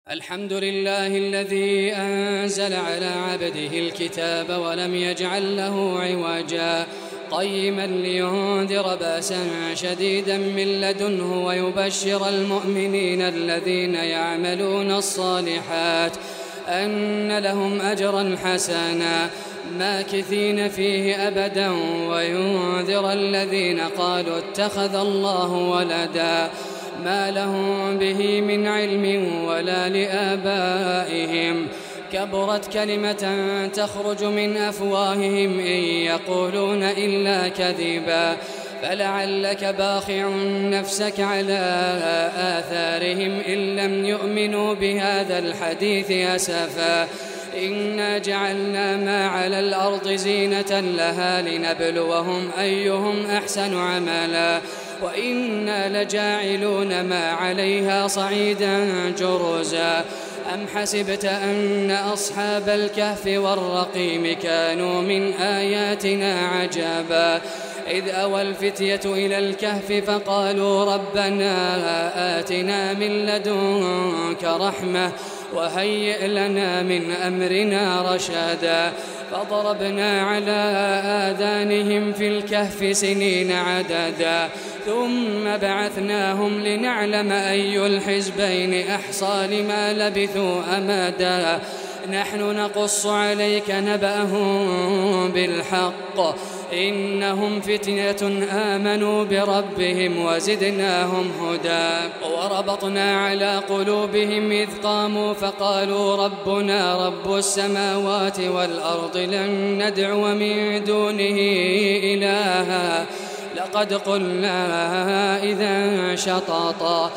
الحمد لله الذي أنزل على عبده الكتاب ولم يجعل له عوجا قيما لينذر بأسا شديدا من لدنه ويبشر المؤمنين الذين يعملون الصالحات أن لهم أجرا حسنا ماكثين فيه أبدا وينذر الذين قالوا اتخذ الله ولدا ما لهم به من علم ولا لآبائهم كبرت كلمة تخرج من أفواههم إن يقولون إلا كذبا فلعلك باخع نفسك على آثارهم إن لم يؤمنوا بهذا الحديث أسفا إنا جعلنا ما على الأرض زينة لها لنبلوهم أيهم أحسن عملا وإنا لجاعلون ما عليها صعيدا جرزا أم حسبت أن أصحاب الكهف والرقيم كانوا من آياتنا عجبا إذ أوى الفتية إلى الكهف فقالوا ربنا آتنا من لدنك رحمة وهيئ لنا من أمرنا رشدا فضربنا على آذانهم في الكهف سنين عددا ثم بعثناهم لنعلم أي الحزبين أحصى لما لبثوا أمدا نحن نقص عليك نبأهم بالحق إنهم فتنة آمنوا بربهم وزدناهم هدى وربطنا على قلوبهم إذ قاموا فقالوا ربنا رب السماوات والأرض لن ندعو من دونه إلها لقد قلنا إذا شططا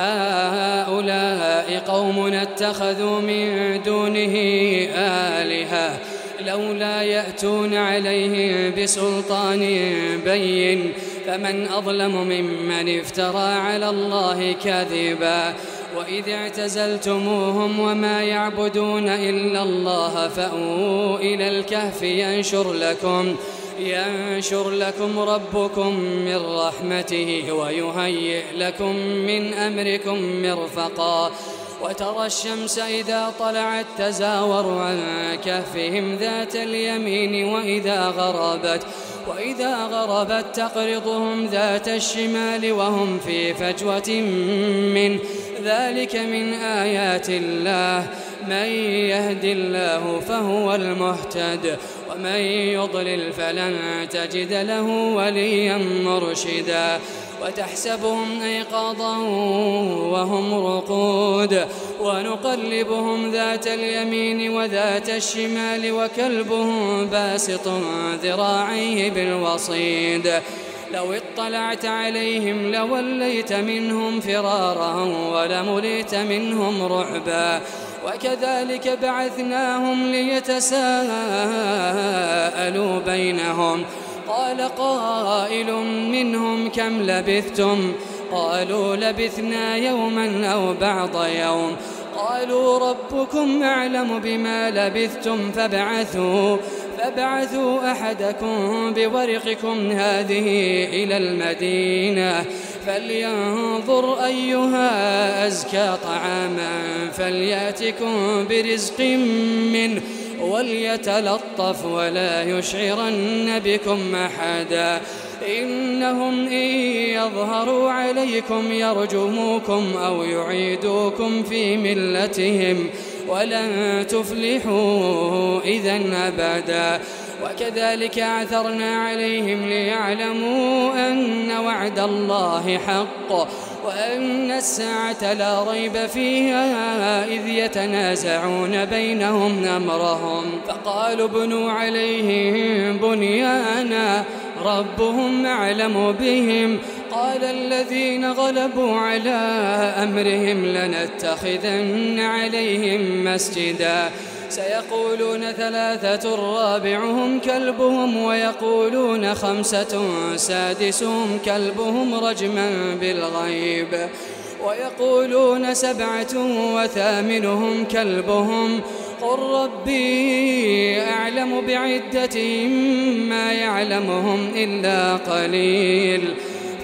هؤلاء قومنا اتخذوا من دونه آلهة لولا يأتون عليه بسلطان بين فمن أظلم ممن افترى على الله كذبا وإذ اعتزلتموهم وما يعبدون إلا الله فأووا إلى الكهف ينشر لكم ربكم من رحمته ويهيئ لكم من أمركم مرفقا وترى الشمس إذا طلعت تزاور عن كهفهم ذات اليمين وإذا غربت تقرضهم ذات الشمال وهم في فجوة من ذلك من آيات الله من يهد الله فهو المهتد ومن يضلل فلن تجد له وليا مرشدا وتحسبهم أيقاظا وهم رقود ونقلبهم ذات اليمين وذات الشمال وكلبهم باسط ذراعيه بالوصيد لو اطلعت عليهم لوليت منهم فرارا ولملئت منهم رعبا وكذلك بعثناهم ليتساءلوا بينهم قال قائل منهم كم لبثتم قالوا لبثنا يوما أو بعض يوم قالوا ربكم أعلم بما لبثتم فابعثوا أحدكم بورقكم هذه إلى المدينة فلينظر أيها أزكى طعاما فليأتكم برزق منه وليتلطف ولا يشعرن بكم أحدا إنهم إن يظهروا عليكم يرجموكم أو يعيدوكم في ملتهم ولن تفلحوا إذا أبدا وكذلك عثرنا عليهم ليعلموا أن وعد الله حق وأن الساعة لا ريب فيها إذ يتنازعون بينهم أمرهم فقالوا ابنوا عليهم بنيانا ربهم أعلم بهم قال الذين غلبوا على أمرهم لنتخذن عليهم مسجدا سيقولون ثلاثة رابعهم كلبهم ويقولون خمسة سادسهم كلبهم رجما بالغيب ويقولون سبعة وثامنهم كلبهم قل ربي أعلم بعدتهم ما يعلمهم إلا قليل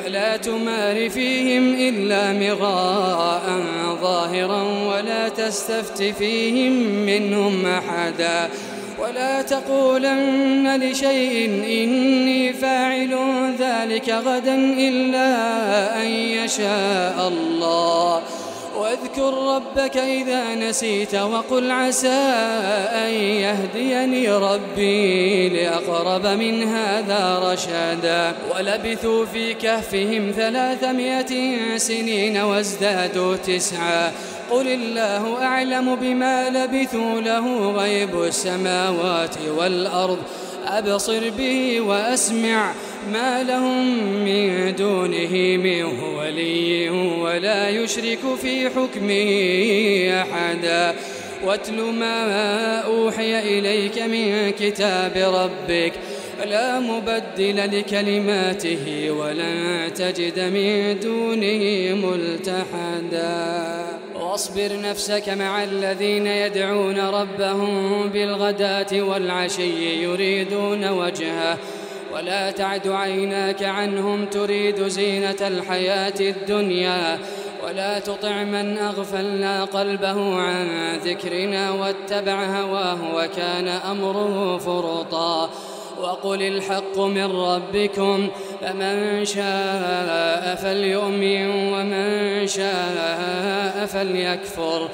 لا تمار فيهم إلا مراء ظاهرا ولا تستفت فيهم منهم أحدا ولا تقولن لشيء إني فاعل ذلك غدا إلا أن يشاء الله واذكر ربك إذا نسيت وقل عسى أن يهديني ربي لأقرب من هذا رشدا ولبثوا في كهفهم 300 سنين وازدادوا 9 قل الله أعلم بما لبثوا له غيب السماوات والأرض أبصر به وأسمع ما لهم من دونه من ولي ولا يشرك في حكمه أحدا واتل ما أوحي إليك من كتاب ربك لا مبدل لكلماته ولن تجد من دونه ملتحدا واصبر نفسك مع الذين يدعون ربهم بالغداة والعشي يريدون وجهه ولا تعد عيناك عنهم تريد زينة الحياة الدنيا ولا تطع من أغفلنا قلبه عن ذكرنا واتبع هواه وكان أمره فرطا وقل الحق من ربكم فمن شاء فليؤمن ومن شاء فليكفر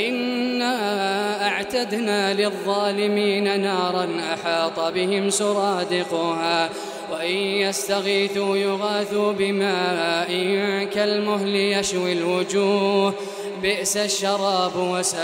إنا أعتدنا للظالمين نارا أحاط بهم سرادقها وإن يستغيثوا يغاثوا بماء كالمهل يشوي الوجوه بئس الشراب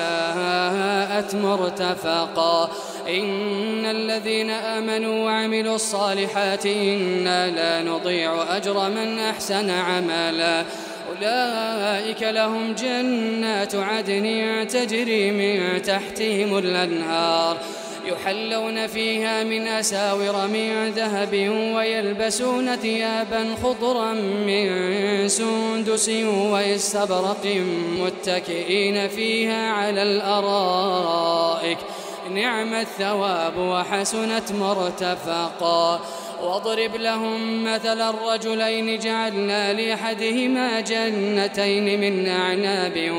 وساءت مرتفقا إن الذين آمنوا وعملوا الصالحات إنا لا نضيع أجر من أحسن عملا أولئك لهم جنات عدن تجري من تحتهم الأنهار يحلون فيها من أساور من ذهب ويلبسون ثيابا خضرا من سندس واستبرق متكئين فيها على الأرائك نعم الثواب وحسنت مرتفقا واضرب لهم مثل الرجلين جعلنا لأحدهما جنتين من أعناب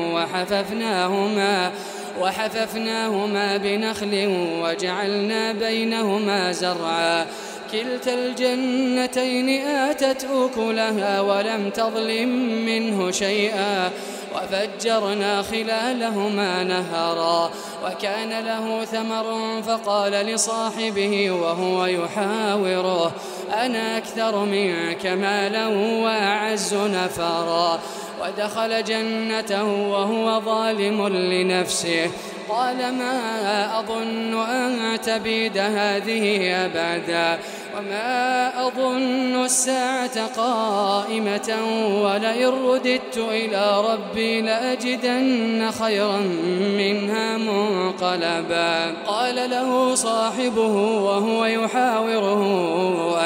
وحففناهما بنخل وجعلنا بينهما زرعا كلتا الجنتين آتت أكلها ولم تظلم منه شيئا وفجرنا خلالهما نهرا وكان له ثمر فقال لصاحبه وهو يحاوره أنا أكثر منك مالا وأعز نفرا ودخل جنته وهو ظالم لنفسه قال ما أظن أن تبيد هذه أبدا وما أظن الساعة قائمة ولئن رددت إلى ربي لأجدن خيرا منها منقلبا قال له صاحبه وهو يحاوره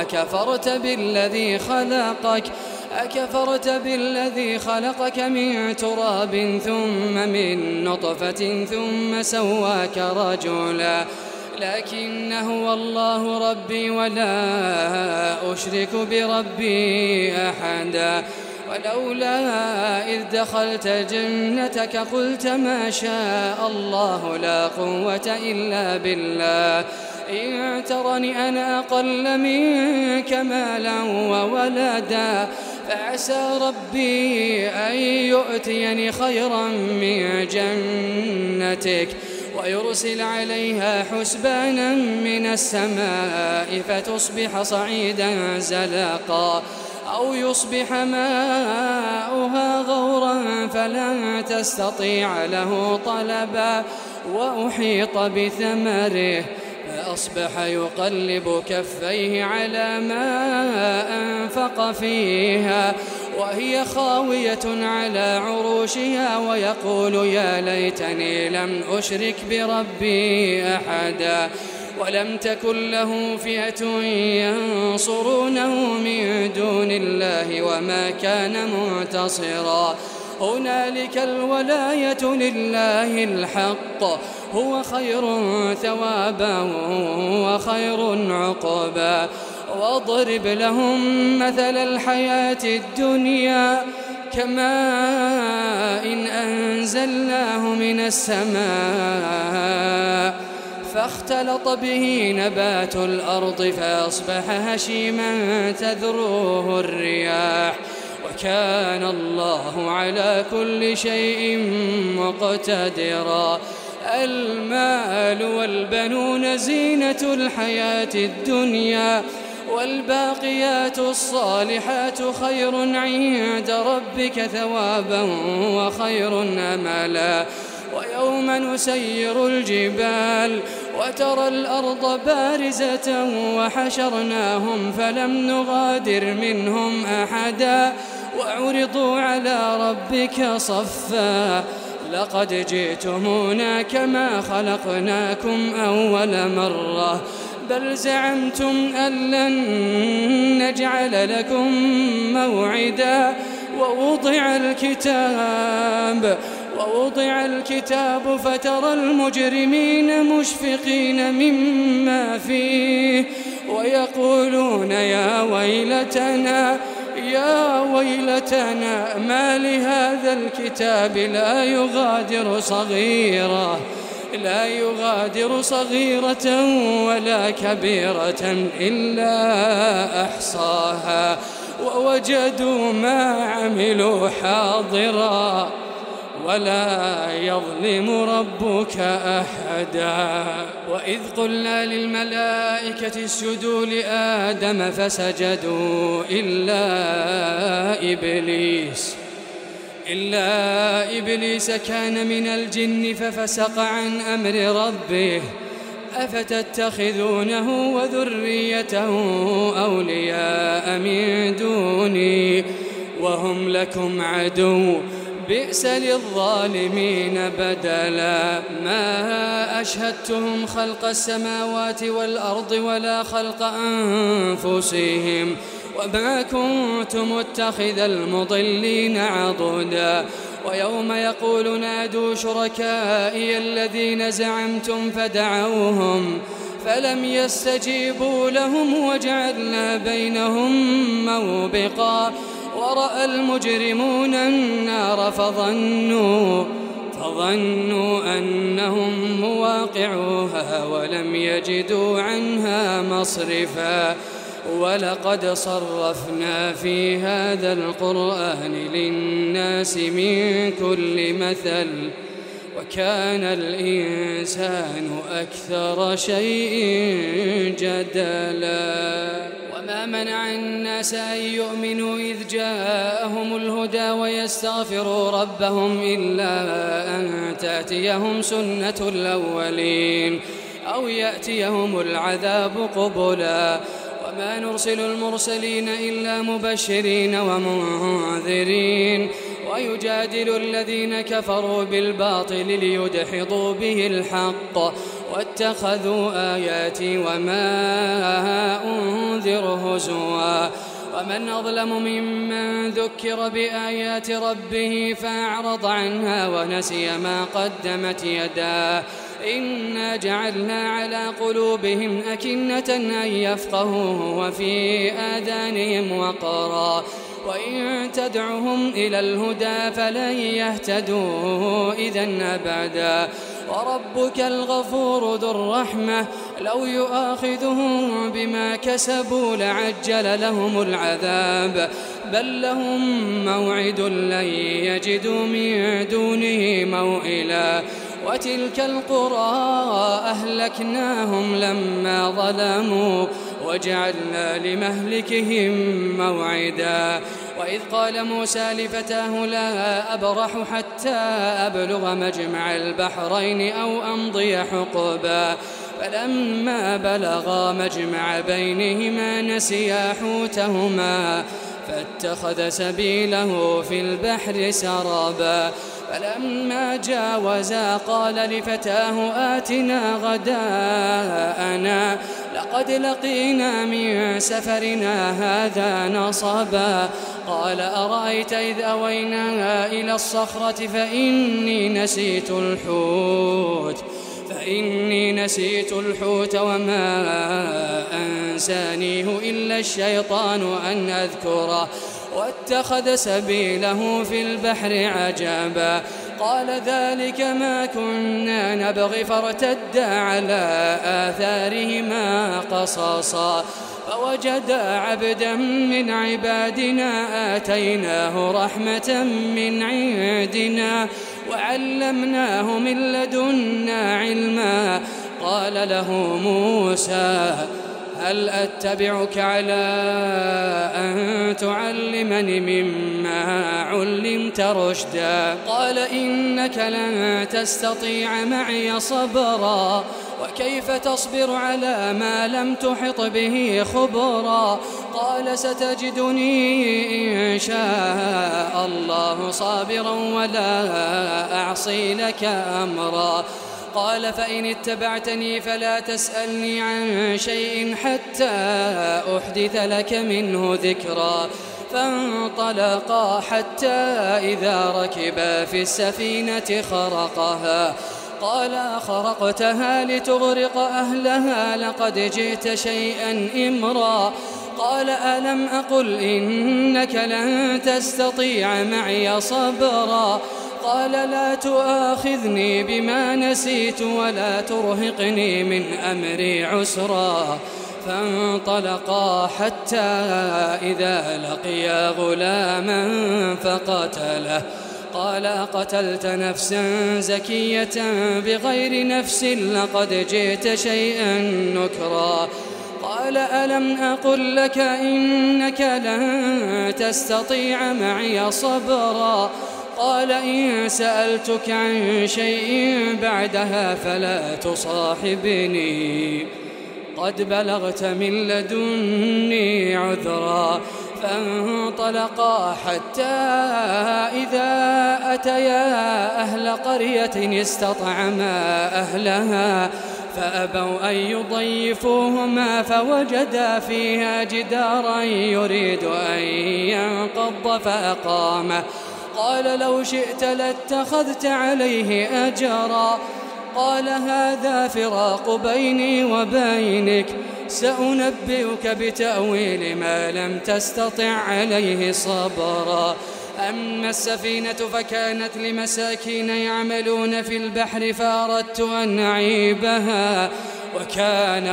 أكفرت بالذي خلقك من تراب ثم من نطفة ثم سواك رجلا لكن هو الله ربي ولا أشرك بربي أحدا ولولا إذ دخلت جنتك قلت ما شاء الله لا قوة إلا بالله إن ترني أنا أقل منك مالا وولدا فعسى ربي أن يؤتيني خيرا من جنتك ويرسل عليها حسبانا من السماء فتصبح صعيدا زلقا أو يصبح ماؤها غورا فلن تستطيع له طلبا وأحيط بثمره فأصبح يقلب كفيه على ما أنفق فيها وهي خاوية على عروشها ويقول يا ليتني لم أشرك بربي أحدا ولم تكن له فئة ينصرونه من دون الله وما كان منتصرا هنالك الولاية لله الحق هو خير ثوابا وخير عقبا واضرب لهم مثل الحياة الدنيا كماء إن أنزلناه من السماء فاختلط به نبات الأرض فأصبح هشيما تذروه الرياح وكان الله على كل شيء مقتدرا. المال والبنون زينة الحياة الدنيا والباقيات الصالحات خير عند ربك ثوابا وخير أملا. ويوم نسير الجبال وترى الأرض بارزة وحشرناهم فلم نغادر منهم أحدا وعرضوا على ربك صفا لقد جئتمونا كما خلقناكم أول مرة بل زعمتم أن لن نجعل لكم موعدا. ووضع الكتاب فترى المجرمين مشفقين مما فيه ويقولون يا ويلتنا ما لهذا الكتاب لا يغادر صغيرة ولا كبيرة إلا أحصاها ووجدوا ما عملوا حاضرا ولا يظلم ربك أحدا. وإذ قلنا للملائكة اسجدوا لآدم فسجدوا إلا إبليس كان من الجن ففسق عن أمر ربه أفتتخذونه وذريته أولياء من دوني وهم لكم عدو بئس للظالمين بدلا. ما أشهدتهم خلق السماوات والأرض ولا خلق أنفسهم وما كنت متخذ المضلين عضدا. ويوم يقول نادوا شركائي الذين زعمتم فدعوهم فلم يستجيبوا لهم وجعلنا بينهم موبقا. ورأى المجرمون النار فظنوا أنهم مواقعوها ولم يجدوا عنها مصرفا. ولقد صرفنا في هذا القرآن للناس من كل مثل وكان الإنسان أكثر شيء جدلا. وما منع الناس أن يؤمنوا إذ جاءهم الهدى ويستغفروا ربهم إلا أن تأتيهم سنة الأولين أو يأتيهم العذاب قبلا. وما نرسل المرسلين إلا مبشرين ومنذرين ويجادل الذين كفروا بالباطل ليدحضوا به الحق واتخذوا آياتي وما أنذر هزوا. ومن أظلم ممن ذكر بآيات ربه فأعرض عنها ونسي ما قدمت يداه إنا جعلنا على قلوبهم أكنة أن يفقهوه وفي آذانهم وقرا وإن تدعهم إلى الهدى فلن يهتدوا إذن أبدا. وربك الغفور ذو الرحمة لو يؤاخذهم بما كسبوا لعجل لهم العذاب بل لهم موعد لن يجدوا من دونه موئلا. وتلك القرى أهلكناهم لما ظلموا وجعلنا لمهلكهم موعدا. وإذ قال موسى لفتاه لا أبرح حتى أبلغ مجمع البحرين أو أمضي حقبا فلما بلغا مجمع بينهما نسيا حوتهما فاتخذ سبيله في البحر سربا. فلما جاوزا قال لفتاه آتنا غداءنا لقد لقينا من سفرنا هذا نصبا. قال أرأيت إذ أوينا إلى الصخرة فإني نسيت الحوت فإني نسيت الحوت وما أنسانيه إلا الشيطان أن أذكره واتخذ سبيله في البحر عجبا. قال ذلك ما كنا نبغي فارتدا على آثارهما قصصا فوجدا عبدا من عبادنا آتيناه رحمة من عندنا وعلمناه من لدنا علما. قال له موسى هل أتبعك على أن تعلمني مما علمت رشدا؟ قال إنك لن تستطيع معي صبرا وكيف تصبر على ما لم تحط به خبرا؟ قال ستجدني إن شاء الله صابرا ولا أعصي لك أمرا. قال فإن اتبعتني فلا تسألني عن شيء حتى أحدث لك منه ذكرا. فانطلقا حتى إذا ركبا في السفينة خرقها. قال خرقتها لتغرق أهلها لقد جئت شيئا إمرا. قال ألم أقل إنك لن تستطيع معي صبرا؟ قال لا تؤاخذني بما نسيت ولا ترهقني من أمري عسرا. فانطلقا حتى إذا لقيا غلاما فقتله. قال قتلت نفسا زكية بغير نفس لقد جئت شيئا نكرا. قال ألم أقل لك إنك لن تستطيع معي صبرا؟ قال إن سألتك عن شيء بعدها فلا تصاحبني قد بلغت من لدني عذرا. فانطلقا حتى إذا أتيا أهل قرية استطعما أهلها فأبوا أن يضيفوهما فوجدا فيها جدارا يريد أن ينقض فأقامه. قال لو شئت لاتخذت عليه أجرا. قال هذا فراق بيني وبينك سأنبئك بتأويل ما لم تستطع عليه صبرا. أما السفينة فكانت لمساكين يعملون في البحر فأردت أن أعيبها وكان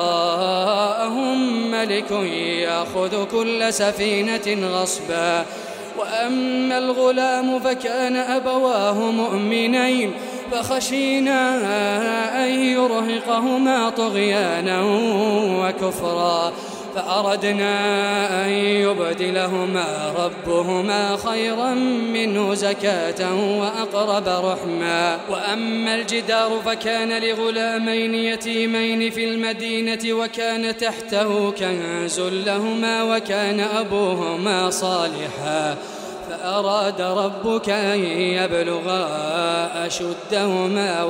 وراءهم ملك يأخذ كل سفينة غصبا. وأما الغلام فكان أبواه مؤمنين فخشينا أن يرهقهما طغيانا وكفرا فأردنا أن يبدلهما ربهما خيرا منه زكاة وأقرب رحما. وأما الجدار فكان لغلامين يتيمين في المدينة وكان تحته كنز لهما وكان أبوهما صالحا فأراد ربك أن يبلغا أشدهما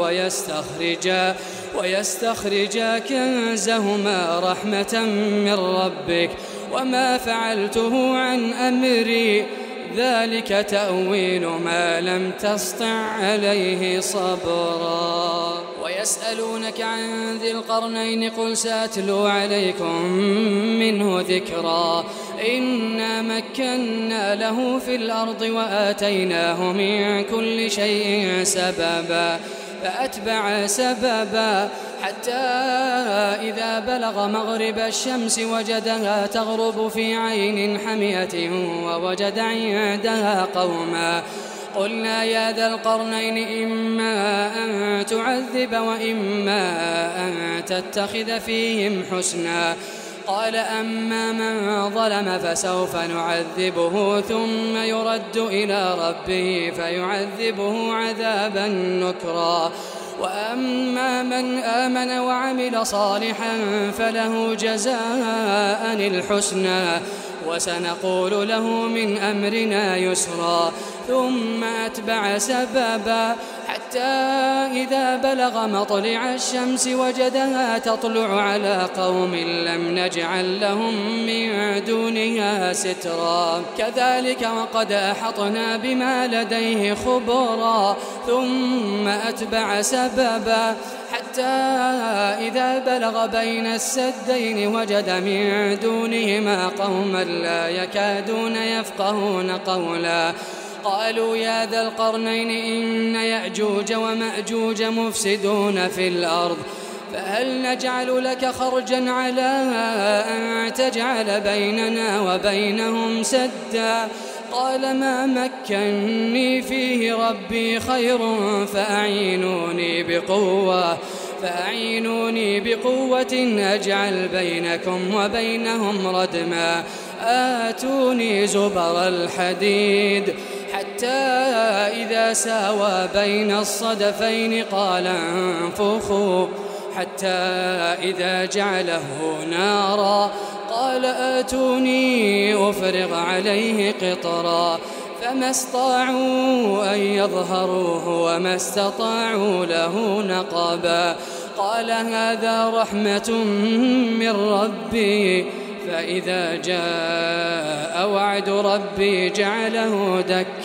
ويستخرجا كنزهما رحمة من ربك وما فعلته عن أمري ذلك تأويل ما لم تسطع عليه صبرا. ويسألونك عن ذي القرنين قل سأتلو عليكم منه ذكرا. إنا مكنا له في الأرض وآتيناه من كل شيء سببا فأتبع سببا حتى إذا بلغ مغرب الشمس وجدها تغرب في عين حمية ووجد عندها قوما. قلنا يا ذا القرنين إما أن تعذب وإما أن تتخذ فيهم حسنا. قال أما من ظلم فسوف نعذبه ثم يرد إلى ربه فيعذبه عذابا نكرا. وأما من آمن وعمل صالحا فله جزاء الحسنى وسنقول له من أمرنا يسرا. ثم أتبع سببا حتى إذا بلغ مطلع الشمس وجدها تطلع على قوم لم نجعل لهم من دونها سترا. كذلك وقد أحطنا بما لديه خبرا. ثم أتبع سببا حتى إذا بلغ بين السدين وجد من دونهما قوما لا يكادون يفقهون قولا قالوا يا ذا القرنين إن يأجوج ومأجوج مفسدون في الأرض فهل نجعل لك خرجا على أن تجعل بيننا وبينهم سدا قال ما مكني فيه ربي خير فأعينوني بقوة أجعل بينكم وبينهم ردما آتوني زبر الحديد حتى إذا ساوى بين الصدفين قال انفخوا حتى إذا جعله نارا قال آتوني أفرغ عليه قطرا فما استطاعوا أن يظهروه وما استطاعوا له نقبا قال هذا رحمة من ربي فإذا جاء وعد ربي جعله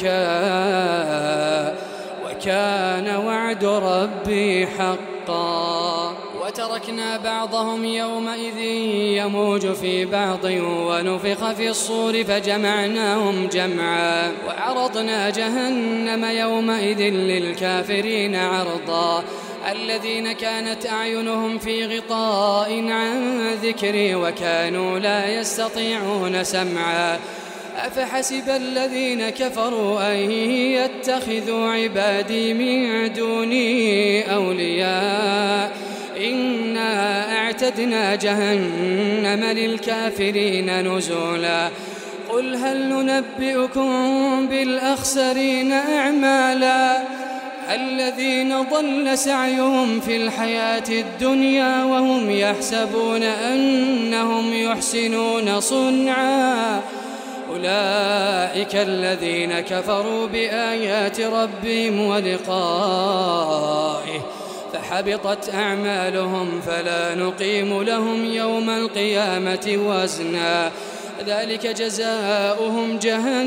دكا وكان وعد ربي حقا وتركنا بعضهم يومئذ يموج في بعض ونفخ في الصور فجمعناهم جمعا وعرضنا جهنم يومئذ للكافرين عرضا الذين كانت أعينهم في غطاء عن ذكري وكانوا لا يستطيعون سمعا أفحسب الذين كفروا أن يتخذوا عبادي من دوني أولياء إنا أعتدنا جهنم للكافرين نزلا قل هل ننبئكم بالأخسرين أعمالا الذين ضل سعيهم في الحياة الدنيا وهم يحسبون أنهم يحسنون صنعا أولئك الذين كفروا بآيات ربهم ولقائه فحبطت أعمالهم فلا نقيم لهم يوم القيامة وزنا ذلك جزاؤهم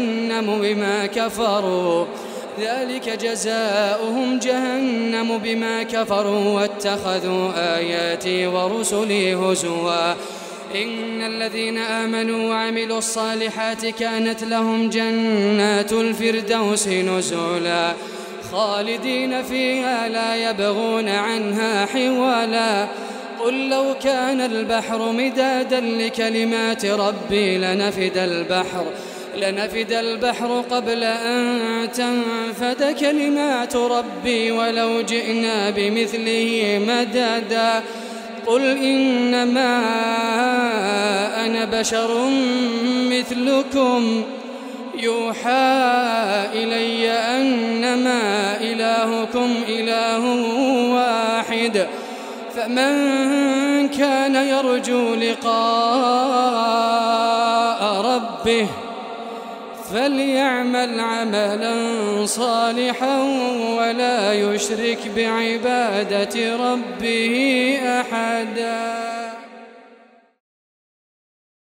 جهنم بما كفروا واتخذوا آياتي ورسلي هزوا إن الذين آمنوا وعملوا الصالحات كانت لهم جنات الفردوس نزلا خالدين فيها لا يبغون عنها حولا قل لو كان البحر مدادا لكلمات ربي لنفد البحر قبل أن تنفد كلمات ربي ولو جئنا بمثله مددا قل إنما أنا بشر مثلكم يوحى إلي أنما إلهكم إله واحد فمن كان يرجو لقاء ربه فليعمل عملا صالحا ولا يشرك بعبادة ربه أحدا.